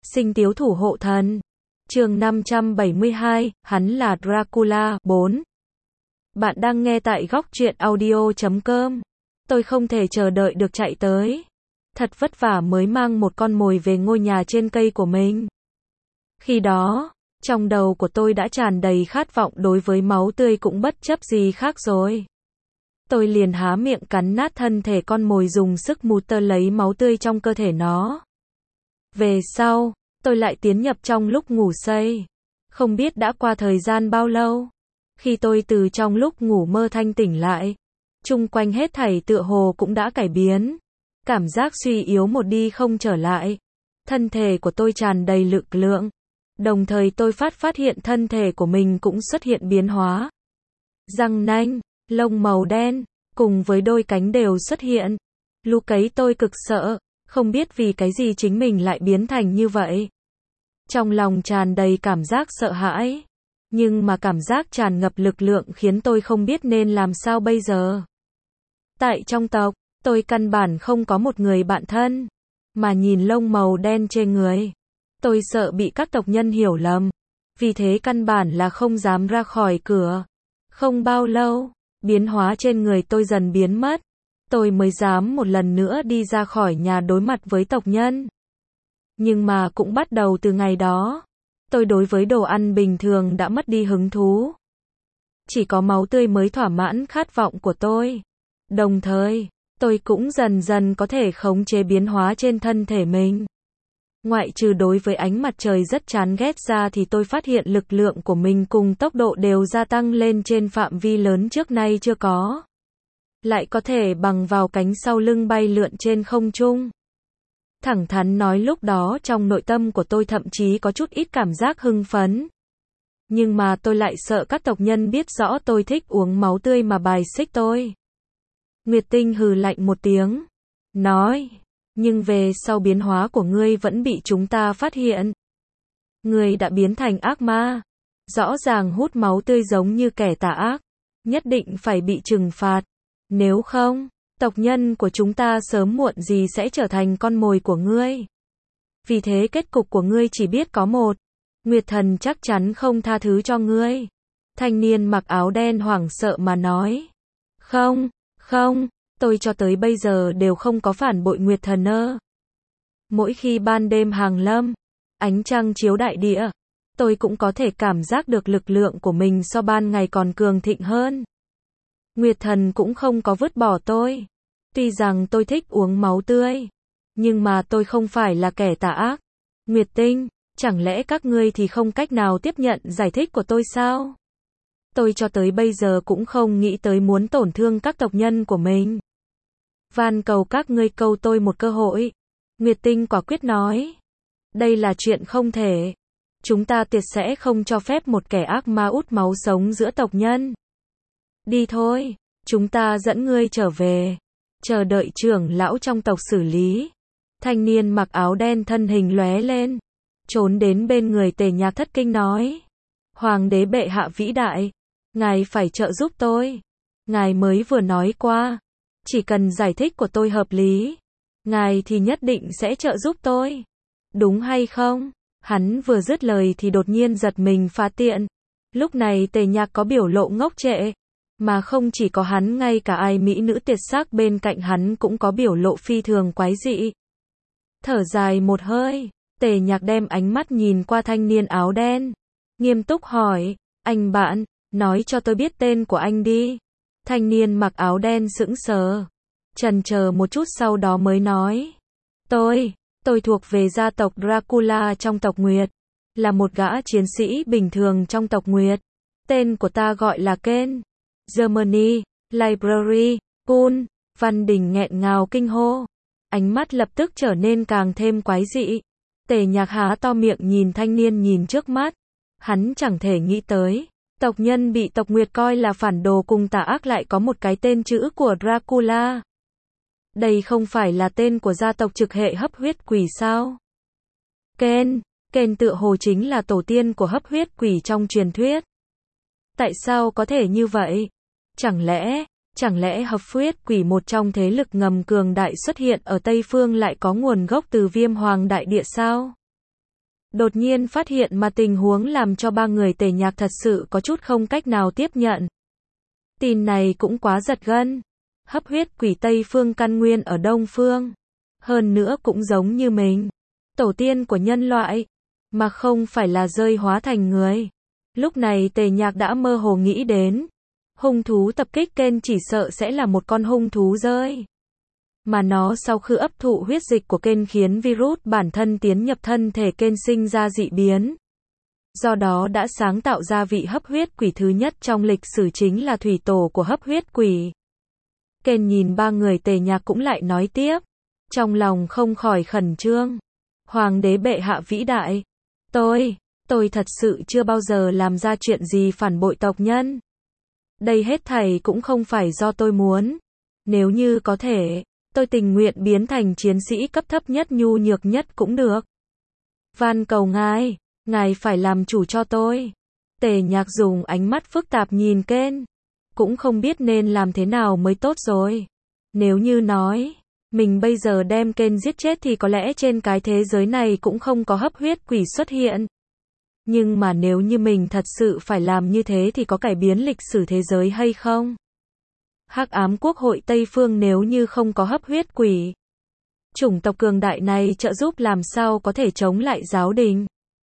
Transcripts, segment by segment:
Sinh tiếu thủ hộ thần. Chương 572, hắn là Dracula. 4. Bạn đang nghe tại góc truyện audio.com. Tôi không thể chờ đợi được chạy tới. Thật vất vả mới mang một con mồi về ngôi nhà trên cây của mình. Khi đó, trong đầu của tôi đã tràn đầy khát vọng đối với máu tươi cũng bất chấp gì khác rồi. Tôi liền há miệng cắn nát thân thể con mồi, dùng sức mút tơ lấy máu tươi trong cơ thể nó. Về sau, tôi lại tiến nhập trong lúc ngủ say. Không biết đã qua thời gian bao lâu. Khi tôi từ trong lúc ngủ mơ thanh tỉnh lại, chung quanh hết thảy tựa hồ cũng đã cải biến. Cảm giác suy yếu một đi không trở lại. Thân thể của tôi tràn đầy lực lượng. Đồng thời tôi phát hiện thân thể của mình cũng xuất hiện biến hóa. Răng nanh, lông màu đen, cùng với đôi cánh đều xuất hiện. Lúc ấy tôi cực sợ, không biết vì cái gì chính mình lại biến thành như vậy. Trong lòng tràn đầy cảm giác sợ hãi. Nhưng mà cảm giác tràn ngập lực lượng khiến tôi không biết nên làm sao bây giờ. Tại trong tộc, tôi căn bản không có một người bạn thân. Mà nhìn lông màu đen trên người, tôi sợ bị các tộc nhân hiểu lầm. Vì thế căn bản là không dám ra khỏi cửa. Không bao lâu, biến hóa trên người tôi dần biến mất. Tôi mới dám một lần nữa đi ra khỏi nhà đối mặt với tộc nhân. Nhưng mà cũng bắt đầu từ ngày đó, tôi đối với đồ ăn bình thường đã mất đi hứng thú. Chỉ có máu tươi mới thỏa mãn khát vọng của tôi. Đồng thời, tôi cũng dần dần có thể khống chế biến hóa trên thân thể mình. Ngoại trừ đối với ánh mặt trời rất chán ghét ra thì tôi phát hiện lực lượng của mình cùng tốc độ đều gia tăng lên trên phạm vi lớn trước nay chưa có. Lại có thể bằng vào cánh sau lưng bay lượn trên không trung. Thẳng thắn nói lúc đó trong nội tâm của tôi thậm chí có chút ít cảm giác hưng phấn. Nhưng mà tôi lại sợ các tộc nhân biết rõ tôi thích uống máu tươi mà bài xích tôi. Nguyệt Tinh hừ lạnh một tiếng, nói, nhưng về sau biến hóa của ngươi vẫn bị chúng ta phát hiện. Ngươi đã biến thành ác ma, rõ ràng hút máu tươi giống như kẻ tà ác, nhất định phải bị trừng phạt. Nếu không, tộc nhân của chúng ta sớm muộn gì sẽ trở thành con mồi của ngươi. Vì thế kết cục của ngươi chỉ biết có một. Nguyệt Thần chắc chắn không tha thứ cho ngươi. Thanh niên mặc áo đen hoảng sợ mà nói. Không, tôi cho tới bây giờ đều không có phản bội Nguyệt Thần ơ. Mỗi khi ban đêm hàng lâm, ánh trăng chiếu đại địa, tôi cũng có thể cảm giác được lực lượng của mình so ban ngày còn cường thịnh hơn. Nguyệt Thần cũng không có vứt bỏ tôi. Tuy rằng tôi thích uống máu tươi, nhưng mà tôi không phải là kẻ tà ác. Nguyệt Tinh, chẳng lẽ các ngươi thì không cách nào tiếp nhận giải thích của tôi sao? Tôi cho tới bây giờ cũng không nghĩ tới muốn tổn thương các tộc nhân của mình. Van cầu các ngươi câu tôi một cơ hội. Nguyệt Tinh quả quyết nói. Đây là chuyện không thể. Chúng ta tuyệt sẽ không cho phép một kẻ ác ma út máu sống giữa tộc nhân. Đi thôi, chúng ta dẫn ngươi trở về. Chờ đợi trưởng lão trong tộc xử lý. Thanh niên mặc áo đen thân hình lóe lên. Trốn đến bên người Tề Nhạc thất kinh nói. Hoàng đế bệ hạ vĩ đại. Ngài phải trợ giúp tôi. Ngài mới vừa nói qua. Chỉ cần giải thích của tôi hợp lý. Ngài thì nhất định sẽ trợ giúp tôi. Đúng hay không? Hắn vừa dứt lời thì đột nhiên giật mình phá tiện. Lúc này Tề Nhạc có biểu lộ ngốc trệ. Mà không chỉ có hắn, ngay cả ai mỹ nữ tuyệt sắc bên cạnh hắn cũng có biểu lộ phi thường quái dị. Thở dài một hơi, Tề Nhạc đem ánh mắt nhìn qua thanh niên áo đen. Nghiêm túc hỏi, anh bạn, nói cho tôi biết tên của anh đi. Thanh niên mặc áo đen sững sờ. Chần chờ một chút sau đó mới nói. Tôi thuộc về gia tộc Dracula trong tộc Nguyệt. Là một gã chiến sĩ bình thường trong tộc Nguyệt. Tên của ta gọi là Ken. Germany, Library, Pool. Văn Đình nghẹn ngào kinh hô. Ánh mắt lập tức trở nên càng thêm quái dị. Tề Nhạc há to miệng nhìn thanh niên nhìn trước mắt. Hắn chẳng thể nghĩ tới. Tộc nhân bị tộc Nguyệt coi là phản đồ cùng tà ác lại có một cái tên chữ của Dracula. Đây không phải là tên của gia tộc trực hệ hấp huyết quỷ sao? Ken tựa hồ chính là tổ tiên của hấp huyết quỷ trong truyền thuyết. Tại sao có thể như vậy? Chẳng lẽ hấp huyết quỷ một trong thế lực ngầm cường đại xuất hiện ở Tây Phương lại có nguồn gốc từ Viêm Hoàng Đại Địa sao? đột nhiên phát hiện mà tình huống làm cho ba người Tề Nhạc thật sự có chút không cách nào tiếp nhận. Tin này cũng quá giật gân. Hấp huyết quỷ Tây Phương căn nguyên ở Đông Phương. Hơn nữa cũng giống như mình. Tổ tiên của nhân loại. Mà không phải là rơi hóa thành người. Lúc này Tề Nhạc đã mơ hồ nghĩ đến. Hung thú tập kích Kên chỉ sợ sẽ là một con hung thú rơi. Mà nó sau khi hấp thụ huyết dịch của Kên khiến virus bản thân tiến nhập thân thể Kên sinh ra dị biến. Do đó đã sáng tạo ra vị hấp huyết quỷ thứ nhất trong lịch sử chính là thủy tổ của hấp huyết quỷ. Kên nhìn ba người Tề Nhạc cũng lại nói tiếp. Trong lòng không khỏi khẩn trương. Hoàng đế bệ hạ vĩ đại. Tôi thật sự chưa bao giờ làm ra chuyện gì phản bội tộc nhân. Đây hết thảy cũng không phải do tôi muốn. Nếu như có thể, tôi tình nguyện biến thành chiến sĩ cấp thấp nhất nhu nhược nhất cũng được. Van cầu ngài phải làm chủ cho tôi. Tề Nhạc dùng ánh mắt phức tạp nhìn Kên. Cũng không biết nên làm thế nào mới tốt rồi. Nếu như nói, mình bây giờ đem Kên giết chết thì có lẽ trên cái thế giới này cũng không có hấp huyết quỷ xuất hiện. Nhưng mà nếu như mình thật sự phải làm như thế thì có cải biến lịch sử thế giới hay không? Hắc ám quốc hội Tây Phương nếu như không có hấp huyết quỷ. Chủng tộc cường đại này trợ giúp làm sao có thể chống lại giáo đình.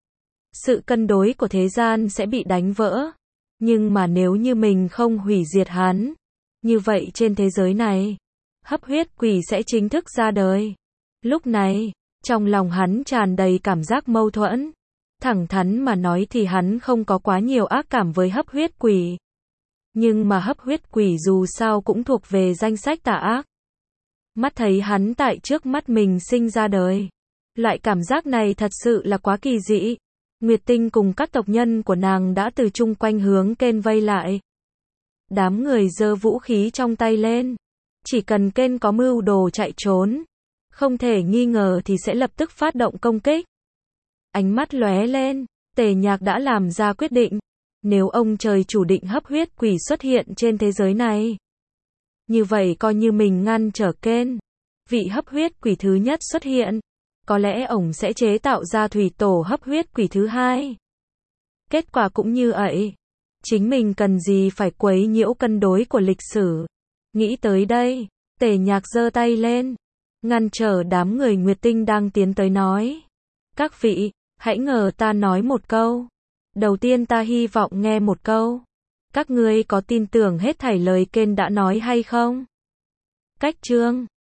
Sự cân đối của thế gian sẽ bị đánh vỡ. Nhưng mà nếu như mình không hủy diệt hắn, như vậy trên thế giới này, hấp huyết quỷ sẽ chính thức ra đời. Lúc này, trong lòng hắn tràn đầy cảm giác mâu thuẫn. Thẳng thắn mà nói thì hắn không có quá nhiều ác cảm với hấp huyết quỷ. Nhưng mà hấp huyết quỷ dù sao cũng thuộc về danh sách tà ác. Mắt thấy hắn tại trước mắt mình sinh ra đời. Loại cảm giác này thật sự là quá kỳ dị. Nguyệt Tinh cùng các tộc nhân của nàng đã từ chung quanh hướng Kên vây lại. Đám người giơ vũ khí trong tay lên. Chỉ cần Kên có mưu đồ chạy trốn, không thể nghi ngờ thì sẽ lập tức phát động công kích. Ánh mắt lóe lên, Tề Nhạc đã làm ra quyết định. Nếu ông trời chủ định hấp huyết quỷ xuất hiện trên thế giới này, như vậy coi như mình ngăn trở Kên. Vị hấp huyết quỷ thứ nhất xuất hiện, có lẽ ổng sẽ chế tạo ra thủy tổ hấp huyết quỷ thứ hai. Kết quả cũng như vậy. Chính mình cần gì phải quấy nhiễu cân đối của lịch sử. Nghĩ tới đây, Tề Nhạc giơ tay lên, ngăn trở đám người Nguyệt Tinh đang tiến tới nói. Các vị, hãy ngờ ta nói một câu. Đầu tiên ta hy vọng nghe một câu. Các ngươi có tin tưởng hết thảy lời Kên đã nói hay không? Cách chương